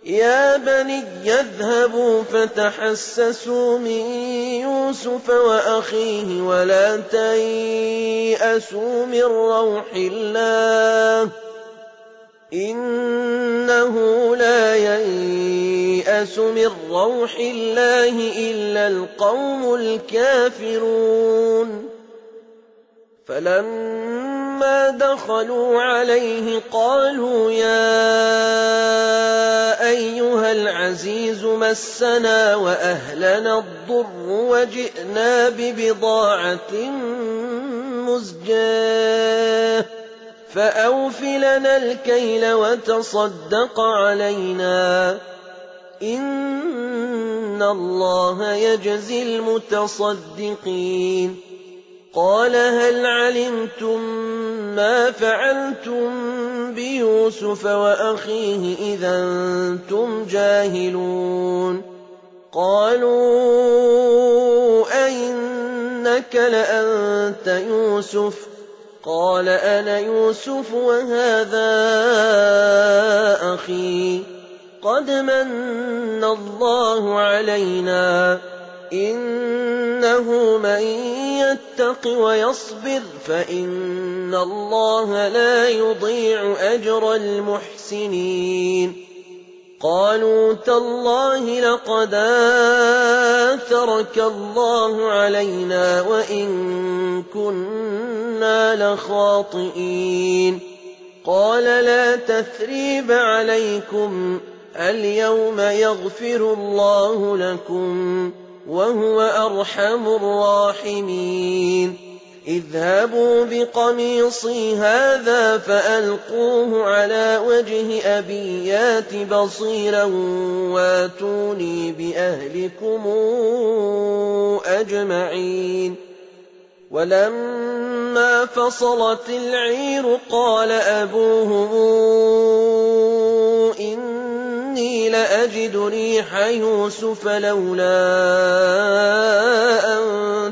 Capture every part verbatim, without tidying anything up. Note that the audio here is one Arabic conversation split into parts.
يا بني اذهبوا فتحسسوا من يوسف وأخيه ولا تيأسوا من روح الله إنه لا ييأس من روح الله إلا القوم الكافرون فلما دخلوا عليه قالوا يا أيها العزيز مسنا وأهلنا الضر وجئنا ببضاعة مزجاة فأوف لنا الكيل وتصدق علينا إن الله يجزي المتصدقين قال هل علمتم ما فعلتم بيوسف وأخيه إذا أنتم جاهلون قالوا أئنك لأنت يوسف قال أنا يوسف وهذا أخي قد من الله علينا إنه من يتق ويصبر فإن الله لا يضيع أجر المحسنين قالوا تالله لقد آثرك الله علينا وإن كنا لخاطئين قال لا تثريب عليكم اليوم يغفر الله لكم وهو أرحم الراحمين اذهبوا بقميصي هذا فألقوه على وجه أبي يات بصيرا واتوني بأهلكم أجمعين ولما فصلت العير قال أبوهم إني لأجد ريح يوسف لولا أن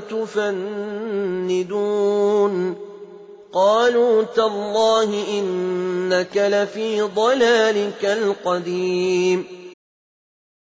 تفندون قالوا تالله إنك لفي ضلالك القديم